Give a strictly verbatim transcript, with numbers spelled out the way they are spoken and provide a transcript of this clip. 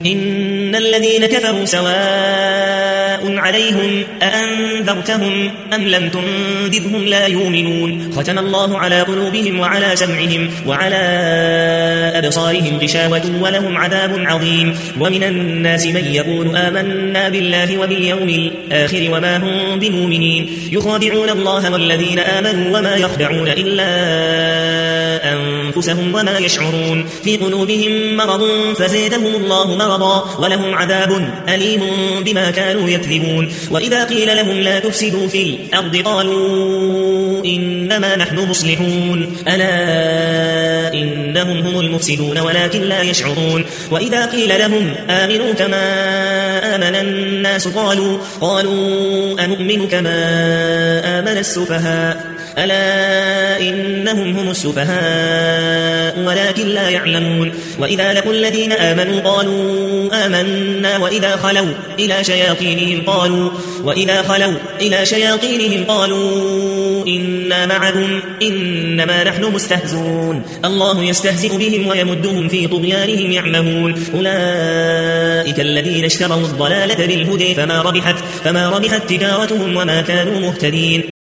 إن الذين كفروا سواء عليهم أأنذرتهم أم لم تنذرهم لا يؤمنون ختم الله على قلوبهم وعلى سمعهم وعلى أبصارهم غشاوة ولهم عذاب عظيم. ومن الناس من يقول آمنا بالله وباليوم الآخر وما هم بمؤمنين يخادعون الله والذين آمنوا وما يخدعون إلا أنفسهم وما يشعرون في قلوبهم مرض فزادهم الله مرضا ولهم عذاب أليم بما كانوا يكذبون. وإذا قيل لهم لا تفسدوا في الأرض قالوا إنما نحن مصلحون ألا إنهم هم المفسدون ولكن لا يشعرون. وإذا قيل لهم آمنوا كما آمن الناس قالوا قالوا أنؤمن كما آمن السفهاء ألا إنهم هم السفهاء ولكن لا يعلمون. وإذا لقوا الذين آمنوا قالوا آمنا وإذا خلوا إلى شياطينهم قالوا وإذا خلوا إلى شياطينهم قالوا إنا معكم إنما نحن مستهزئون الله يستهزئ بهم ويمدهم في طغيانهم يعمهون. أولئك الذين اشتروا الضلالة بالهدى فما ربحت فما ربحت تجارتهم وما كانوا مهتدين.